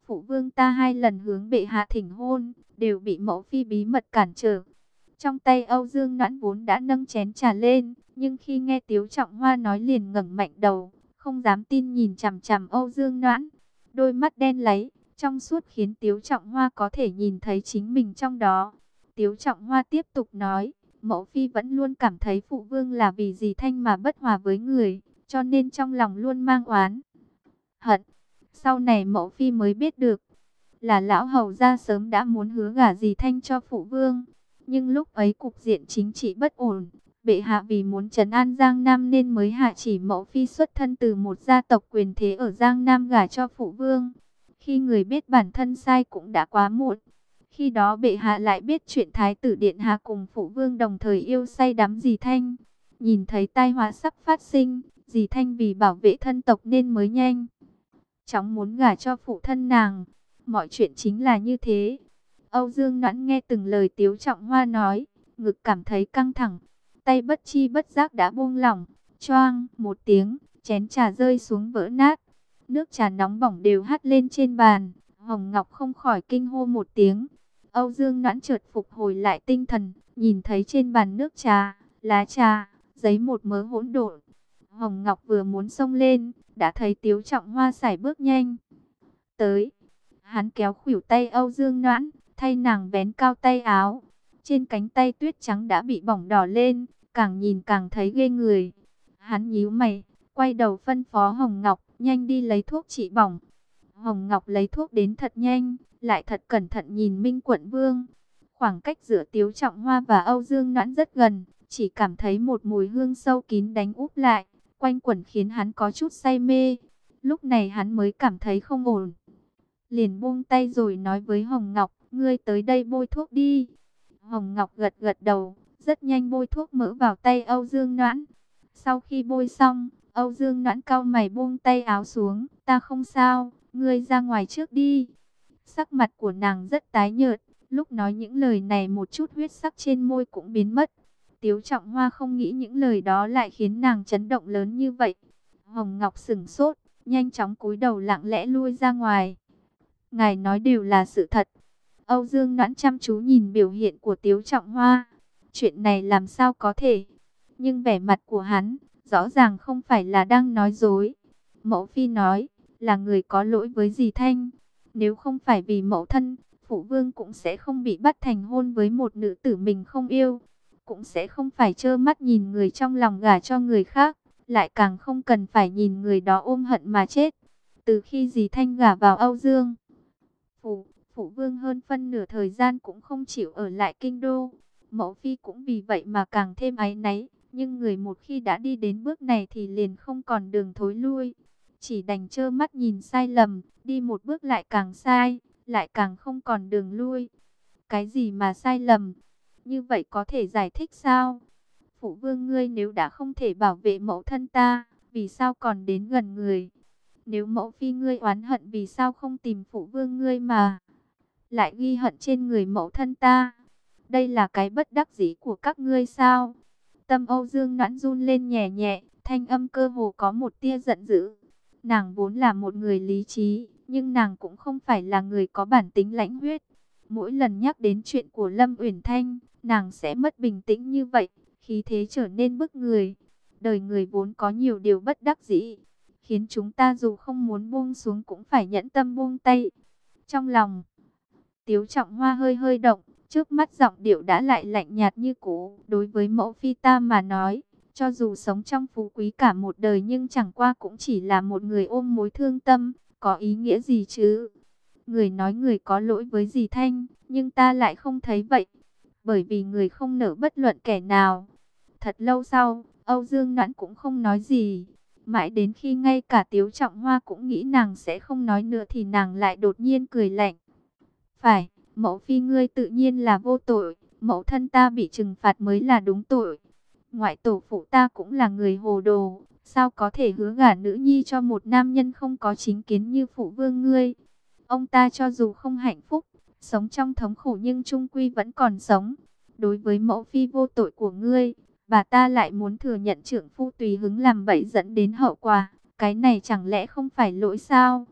phụ vương ta hai lần hướng bệ hạ thỉnh hôn, đều bị mẫu phi bí mật cản trở. Trong tay Âu Dương Noãn vốn đã nâng chén trà lên, nhưng khi nghe Tiếu Trọng Hoa nói liền ngẩng mạnh đầu, không dám tin nhìn chằm chằm Âu Dương Noãn. Đôi mắt đen láy, trong suốt khiến Tiếu Trọng Hoa có thể nhìn thấy chính mình trong đó. Tiếu Trọng Hoa tiếp tục nói, mẫu phi vẫn luôn cảm thấy phụ vương là vì dì Thanh mà bất hòa với người, cho nên trong lòng luôn mang oán hận. Sau này mẫu phi mới biết được, là lão hầu gia sớm đã muốn hứa gả dì Thanh cho phụ vương. Nhưng lúc ấy cục diện chính trị bất ổn, bệ hạ vì muốn trấn an Giang Nam nên mới hạ chỉ mẫu phi xuất thân từ một gia tộc quyền thế ở Giang Nam gả cho phụ vương. Khi người biết bản thân sai cũng đã quá muộn. Khi đó bệ hạ lại biết chuyện thái tử điện hạ cùng phụ vương đồng thời yêu say đắm dì Thanh. Nhìn thấy tai họa sắp phát sinh, dì Thanh vì bảo vệ thân tộc nên mới nhanh chóng muốn gả cho phụ thân nàng. Mọi chuyện chính là như thế. Âu Dương Noãn nghe từng lời Tiếu Trọng Hoa nói, ngực cảm thấy căng thẳng, tay bất chi bất giác đã buông lỏng. Choang một tiếng, chén trà rơi xuống vỡ nát, nước trà nóng bỏng đều hắt lên trên bàn. Hồng Ngọc không khỏi kinh hô một tiếng. Âu Dương Noãn chợt phục hồi lại tinh thần, nhìn thấy trên bàn nước trà, lá trà, giấy một mớ hỗn độn. Hồng Ngọc vừa muốn xông lên, đã thấy Tiếu Trọng Hoa sải bước nhanh tới. Hắn kéo khuỷu tay Âu Dương Noãn, thay nàng vén cao tay áo. Trên cánh tay tuyết trắng đã bị bỏng đỏ lên, càng nhìn càng thấy ghê người. Hắn nhíu mày, quay đầu phân phó Hồng Ngọc, nhanh đi lấy thuốc trị bỏng. Hồng Ngọc lấy thuốc đến thật nhanh, lại thật cẩn thận nhìn Minh Quận Vương. Khoảng cách giữa Tiếu Trọng Hoa và Âu Dương Noãn rất gần, chỉ cảm thấy một mùi hương sâu kín đánh úp lại, quanh quẩn khiến hắn có chút say mê. Lúc này hắn mới cảm thấy không ổn, liền buông tay rồi nói với Hồng Ngọc, ngươi tới đây bôi thuốc đi. Hồng Ngọc gật gật đầu, rất nhanh bôi thuốc mỡ vào tay Âu Dương Noãn. Sau khi bôi xong, Âu Dương Noãn cau mày buông tay áo xuống, ta không sao, ngươi ra ngoài trước đi. Sắc mặt của nàng rất tái nhợt, lúc nói những lời này một chút huyết sắc trên môi cũng biến mất. Tiếu Trọng Hoa không nghĩ những lời đó lại khiến nàng chấn động lớn như vậy. Hồng Ngọc sững sốt, nhanh chóng cúi đầu lặng lẽ lui ra ngoài. Ngài nói đều là sự thật. Âu Dương Noãn chăm chú nhìn biểu hiện của Tiếu Trọng Hoa. Chuyện này làm sao có thể? Nhưng vẻ mặt của hắn, rõ ràng không phải là đang nói dối. Mẫu phi nói, là người có lỗi với dì Thanh. Nếu không phải vì mẫu thân, phụ vương cũng sẽ không bị bắt thành hôn với một nữ tử mình không yêu. Cũng sẽ không phải trơ mắt nhìn người trong lòng gả cho người khác. Lại càng không cần phải nhìn người đó ôm hận mà chết. Từ khi dì Thanh gả vào Âu Dương Phủ, phụ vương hơn phân nửa thời gian cũng không chịu ở lại kinh đô. Mẫu phi cũng vì vậy mà càng thêm áy náy. Nhưng người một khi đã đi đến bước này thì liền không còn đường thối lui. Chỉ đành trơ mắt nhìn sai lầm, đi một bước lại càng sai, lại càng không còn đường lui. Cái gì mà sai lầm? Như vậy có thể giải thích sao? Phụ vương ngươi nếu đã không thể bảo vệ mẫu thân ta, vì sao còn đến gần người? Nếu mẫu phi ngươi oán hận vì sao không tìm phụ vương ngươi mà lại ghi hận trên người mẫu thân ta? Đây là cái bất đắc dĩ của các ngươi sao? Tâm Âu Dương Noãn run lên nhẹ nhẹ, thanh âm cơ hồ có một tia giận dữ. Nàng vốn là một người lý trí, nhưng nàng cũng không phải là người có bản tính lãnh huyết. Mỗi lần nhắc đến chuyện của Lâm Uyển Thanh, nàng sẽ mất bình tĩnh như vậy, khí thế trở nên bức người. Đời người vốn có nhiều điều bất đắc dĩ, khiến chúng ta dù không muốn buông xuống cũng phải nhẫn tâm buông tay. Trong lòng Tiếu Trọng Hoa hơi hơi động, trước mắt giọng điệu đã lại lạnh nhạt như cũ. Đối với mẫu phi ta mà nói, cho dù sống trong phú quý cả một đời nhưng chẳng qua cũng chỉ là một người ôm mối thương tâm, có ý nghĩa gì chứ? Người nói người có lỗi với dì Thanh, nhưng ta lại không thấy vậy, bởi vì người không nỡ bất luận kẻ nào. Thật lâu sau, Âu Dương Noãn cũng không nói gì. Mãi đến khi ngay cả Tiếu Trọng Hoa cũng nghĩ nàng sẽ không nói nữa thì nàng lại đột nhiên cười lạnh. Phải, mẫu phi ngươi tự nhiên là vô tội, mẫu thân ta bị trừng phạt mới là đúng tội. Ngoại tổ phụ ta cũng là người hồ đồ, sao có thể hứa gả nữ nhi cho một nam nhân không có chính kiến như phụ vương ngươi. Ông ta cho dù không hạnh phúc, sống trong thống khổ nhưng chung quy vẫn còn sống. Đối với mẫu phi vô tội của ngươi, bà ta lại muốn thừa nhận trưởng phu tùy hứng làm bậy dẫn đến hậu quả. Cái này chẳng lẽ không phải lỗi sao?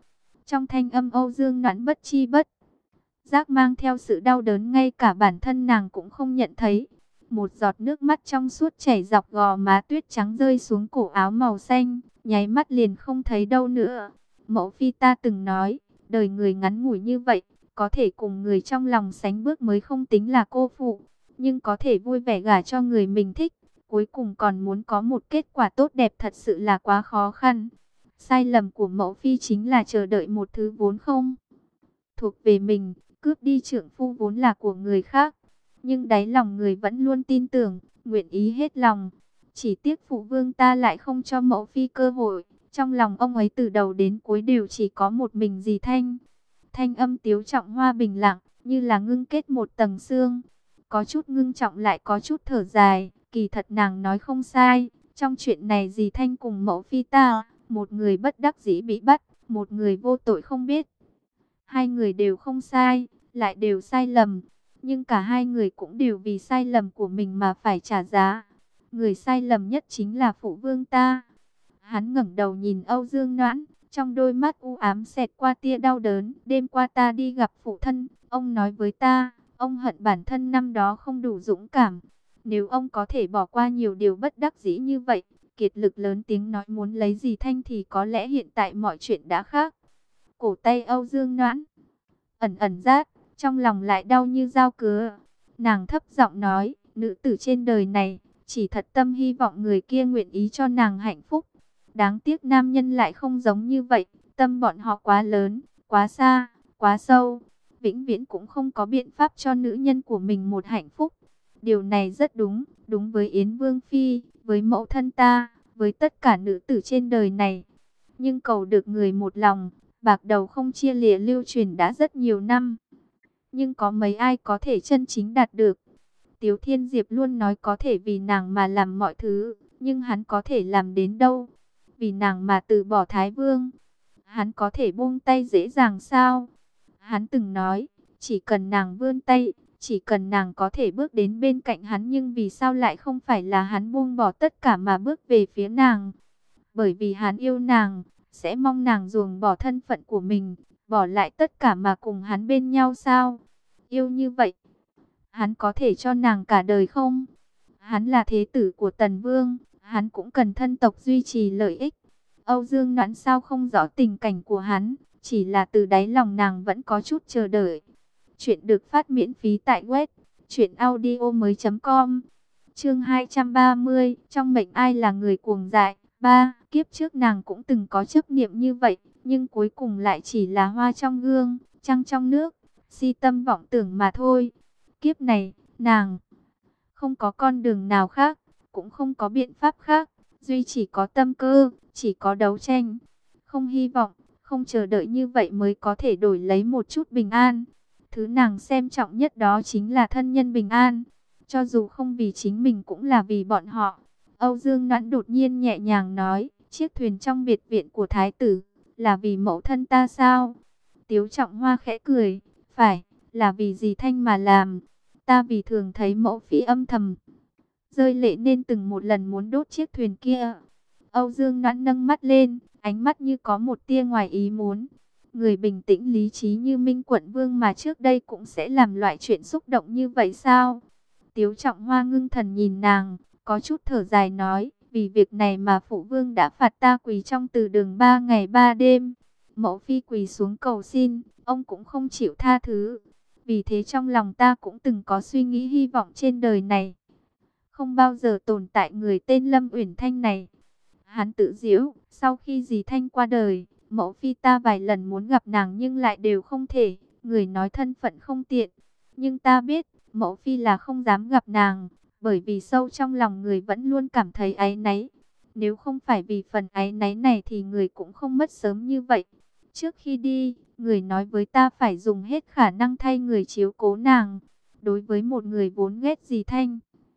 Trong thanh âm Âu Dương Noãn bất chi bất giác mang theo sự đau đớn, ngay cả bản thân nàng cũng không nhận thấy. Một giọt nước mắt trong suốt chảy dọc gò má tuyết trắng rơi xuống cổ áo màu xanh, nháy mắt liền không thấy đâu nữa. Mẫu phi ta từng nói, đời người ngắn ngủi như vậy, có thể cùng người trong lòng sánh bước mới không tính là cô phụ, nhưng có thể vui vẻ gả cho người mình thích, cuối cùng còn muốn có một kết quả tốt đẹp thật sự là quá khó khăn. Sai lầm của mẫu phi chính là chờ đợi một thứ vốn không thuộc về mình, cướp đi trượng phu vốn là của người khác. Nhưng đáy lòng người vẫn luôn tin tưởng, nguyện ý hết lòng. Chỉ tiếc phụ vương ta lại không cho mẫu phi cơ hội. Trong lòng ông ấy từ đầu đến cuối đều chỉ có một mình dì Thanh. Thanh âm Tiếu Trọng Hoa bình lặng, như là ngưng kết một tầng xương. Có chút ngưng trọng lại có chút thở dài. Kỳ thật nàng nói không sai. Trong chuyện này dì Thanh cùng mẫu phi ta, một người bất đắc dĩ bị bắt, một người vô tội không biết. Hai người đều không sai, lại đều sai lầm. Nhưng cả hai người cũng đều vì sai lầm của mình mà phải trả giá. Người sai lầm nhất chính là phụ vương ta. Hắn ngẩng đầu nhìn Âu Dương Noãn, trong đôi mắt u ám xẹt qua tia đau đớn. Đêm qua ta đi gặp phụ thân, ông nói với ta, ông hận bản thân năm đó không đủ dũng cảm. Nếu ông có thể bỏ qua nhiều điều bất đắc dĩ như vậy, kiệt lực lớn tiếng nói muốn lấy dì Thanh thì có lẽ hiện tại mọi chuyện đã khác. Cổ tay Âu Dương Noãn ẩn ẩn rát, trong lòng lại đau như dao cứa. Nàng thấp giọng nói, nữ tử trên đời này, chỉ thật tâm hy vọng người kia nguyện ý cho nàng hạnh phúc. Đáng tiếc nam nhân lại không giống như vậy, tâm bọn họ quá lớn, quá xa, quá sâu. Vĩnh viễn cũng không có biện pháp cho nữ nhân của mình một hạnh phúc. Điều này rất đúng, đúng với Yến Vương Phi, với mẫu thân ta, với tất cả nữ tử trên đời này. Nhưng cầu được người một lòng, bạc đầu không chia lìa lưu truyền đã rất nhiều năm. Nhưng có mấy ai có thể chân chính đạt được. Tiếu Thiên Diệp luôn nói có thể vì nàng mà làm mọi thứ, nhưng hắn có thể làm đến đâu? Vì nàng mà từ bỏ Thái Vương, hắn có thể buông tay dễ dàng sao? Hắn từng nói, chỉ cần nàng vươn tay, chỉ cần nàng có thể bước đến bên cạnh hắn, nhưng vì sao lại không phải là hắn buông bỏ tất cả mà bước về phía nàng? Bởi vì hắn yêu nàng, sẽ mong nàng ruồng bỏ thân phận của mình, bỏ lại tất cả mà cùng hắn bên nhau sao? Yêu như vậy, hắn có thể cho nàng cả đời không? Hắn là thế tử của Tần Vương, hắn cũng cần thân tộc duy trì lợi ích. Âu Dương Noãn sao không rõ tình cảnh của hắn, chỉ là từ đáy lòng nàng vẫn có chút chờ đợi. Chuyện được phát miễn phí tại web truyện audio mới chấm com. Chương hai trăm ba mươi, trong mệnh ai là người cuồng dại. Ba, kiếp trước nàng cũng từng có chấp niệm như vậy, nhưng cuối cùng lại chỉ là hoa trong gương, trăng trong nước, si tâm vọng tưởng mà thôi. Kiếp này, nàng không có con đường nào khác, cũng không có biện pháp khác, duy chỉ có tâm cơ, chỉ có đấu tranh. Không hy vọng, không chờ đợi như vậy mới có thể đổi lấy một chút bình an. Thứ nàng xem trọng nhất đó chính là thân nhân bình an, cho dù không vì chính mình cũng là vì bọn họ. Âu Dương Noãn đột nhiên nhẹ nhàng nói, chiếc thuyền trong biệt viện của thái tử, là vì mẫu thân ta sao? Tiếu Trọng Hoa khẽ cười, phải, là vì dì Thanh mà làm. Ta vì thường thấy mẫu phi âm thầm rơi lệ nên từng một lần muốn đốt chiếc thuyền kia. Âu Dương Noãn nâng mắt lên, ánh mắt như có một tia ngoài ý muốn. Người bình tĩnh lý trí như Minh Quận Vương mà trước đây cũng sẽ làm loại chuyện xúc động như vậy sao? Tiếu Trọng Hoa ngưng thần nhìn nàng, có chút thở dài nói, vì việc này mà phụ vương đã phạt ta quỳ trong từ đường ba ngày ba đêm. Mẫu phi quỳ xuống cầu xin, ông cũng không chịu tha thứ. Vì thế trong lòng ta cũng từng có suy nghĩ hy vọng trên đời này không bao giờ tồn tại người tên Lâm Uyển Thanh này. Hắn tự giễu, sau khi dì Thanh qua đời, mẫu phi ta vài lần muốn gặp nàng nhưng lại đều không thể, người nói thân phận không tiện. Nhưng ta biết, mẫu phi là không dám gặp nàng, bởi vì sâu trong lòng người vẫn luôn cảm thấy áy náy. Nếu không phải vì phần áy náy này thì người cũng không mất sớm như vậy. Trước khi đi, người nói với ta phải dùng hết khả năng thay người chiếu cố nàng. Đối với một người vốn ghét dì Thanh,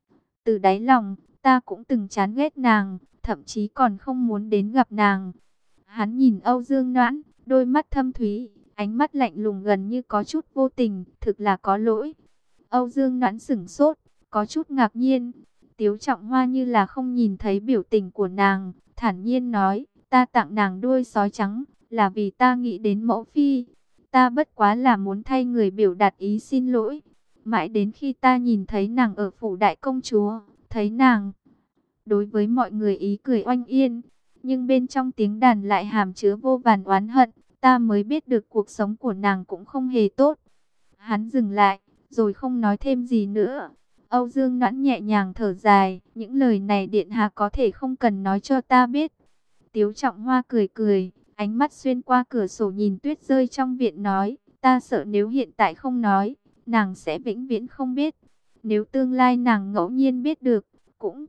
từ đáy lòng, ta cũng từng chán ghét nàng, thậm chí còn không muốn đến gặp nàng. Hắn nhìn Âu Dương Noãn, đôi mắt thâm thúy, ánh mắt lạnh lùng gần như có chút vô tình, thực là có lỗi. Âu Dương Noãn sửng sốt, có chút ngạc nhiên. Tiếu Trọng Hoa như là không nhìn thấy biểu tình của nàng, thản nhiên nói, ta tặng nàng đuôi sói trắng, là vì ta nghĩ đến mẫu phi. Ta bất quá là muốn thay người biểu đạt ý xin lỗi. Mãi đến khi ta nhìn thấy nàng ở phủ đại công chúa, thấy nàng đối với mọi người ý cười oanh yên, nhưng bên trong tiếng đàn lại hàm chứa vô vàn oán hận, ta mới biết được cuộc sống của nàng cũng không hề tốt. Hắn dừng lại, rồi không nói thêm gì nữa. Âu Dương Noãn nhẹ nhàng thở dài, những lời này điện hạ có thể không cần nói cho ta biết. Tiếu Trọng Hoa cười cười, ánh mắt xuyên qua cửa sổ nhìn tuyết rơi trong viện nói, ta sợ nếu hiện tại không nói, nàng sẽ vĩnh viễn không biết. Nếu tương lai nàng ngẫu nhiên biết được, cũng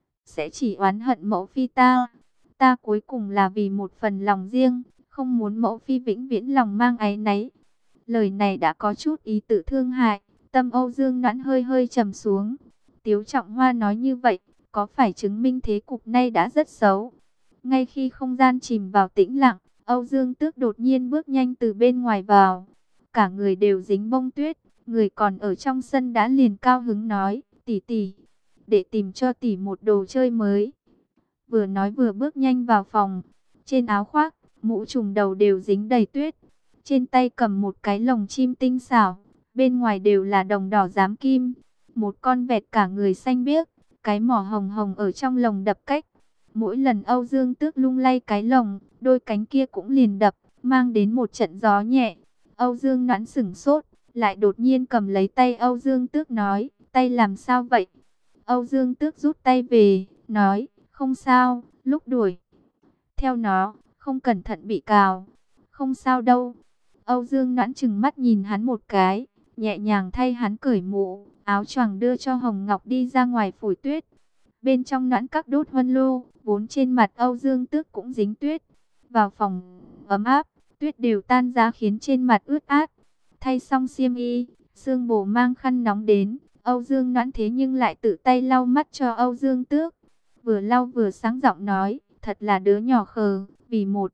sẽ chỉ oán hận mẫu phi ta. Ta cuối cùng là vì một phần lòng riêng, không muốn mẫu phi vĩnh viễn lòng mang áy náy. Lời này đã có chút ý tự thương hại, tâm Âu Dương Noãn hơi hơi trầm xuống. Tiếu Trọng Hoa nói như vậy, có phải chứng minh thế cục nay đã rất xấu? Ngay khi không gian chìm vào tĩnh lặng, Âu Dương Tước đột nhiên bước nhanh từ bên ngoài vào. Cả người đều dính bông tuyết, người còn ở trong sân đã liền cao hứng nói, tỷ tỷ, để tìm cho tỷ một đồ chơi mới. Vừa nói vừa bước nhanh vào phòng, trên áo khoác, mũ trùm đầu đều dính đầy tuyết. Trên tay cầm một cái lồng chim tinh xảo, bên ngoài đều là đồng đỏ giám kim. Một con vẹt cả người xanh biếc, cái mỏ hồng hồng ở trong lồng đập cách. Mỗi lần Âu Dương Tước lung lay cái lồng, đôi cánh kia cũng liền đập, mang đến một trận gió nhẹ. Âu Dương Noãn sửng sốt, lại đột nhiên cầm lấy tay Âu Dương Tước nói, tay làm sao vậy? Âu Dương Tước rút tay về, nói, không sao, lúc đuổi theo nó, không cẩn thận bị cào. Không sao đâu. Âu Dương Noãn trừng mắt nhìn hắn một cái, nhẹ nhàng thay hắn cởi mũ, áo choàng đưa cho Hồng Ngọc đi ra ngoài phủi tuyết. Bên trong Noãn các đốt huân lô, vốn trên mặt Âu Dương Tước cũng dính tuyết. Vào phòng ấm áp, tuyết đều tan ra khiến trên mặt ướt át. Thay xong xiêm y, Sương Bồ mang khăn nóng đến, Âu Dương Noãn thế nhưng lại tự tay lau mắt cho Âu Dương Tước. Vừa lau vừa sáng giọng nói, thật là đứa nhỏ khờ, vì một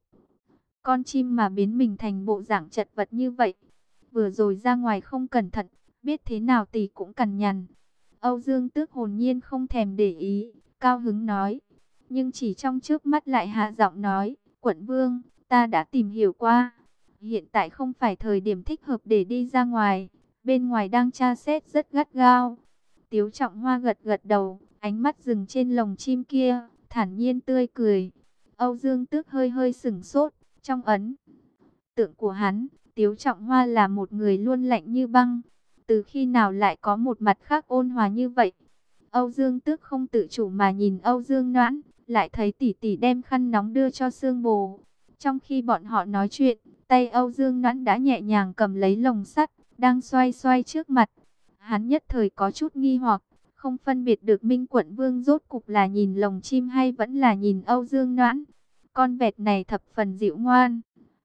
con chim mà biến mình thành bộ dạng chật vật như vậy. Vừa rồi ra ngoài không cẩn thận, biết thế nào tỷ cũng cằn nhằn. Âu Dương Tước hồn nhiên không thèm để ý, cao hứng nói. Nhưng chỉ trong trước mắt lại hạ giọng nói, quận vương, ta đã tìm hiểu qua. Hiện tại không phải thời điểm thích hợp để đi ra ngoài, bên ngoài đang tra xét rất gắt gao. Tiếu Trọng Hoa gật gật đầu, ánh mắt dừng trên lồng chim kia, thản nhiên tươi cười. Âu Dương Tước hơi hơi sửng sốt, trong ấn tượng của hắn, Tiếu Trọng Hoa là một người luôn lạnh như băng. Từ khi nào lại có một mặt khác ôn hòa như vậy? Âu Dương Tước không tự chủ mà nhìn Âu Dương Noãn, lại thấy tỷ tỷ đem khăn nóng đưa cho Sương Bồ. Trong khi bọn họ nói chuyện, tay Âu Dương Noãn đã nhẹ nhàng cầm lấy lồng sắt, đang xoay xoay trước mặt. Hắn nhất thời có chút nghi hoặc, không phân biệt được Minh Quận Vương rốt cục là nhìn lồng chim hay vẫn là nhìn Âu Dương Noãn. Con vẹt này thập phần dịu ngoan,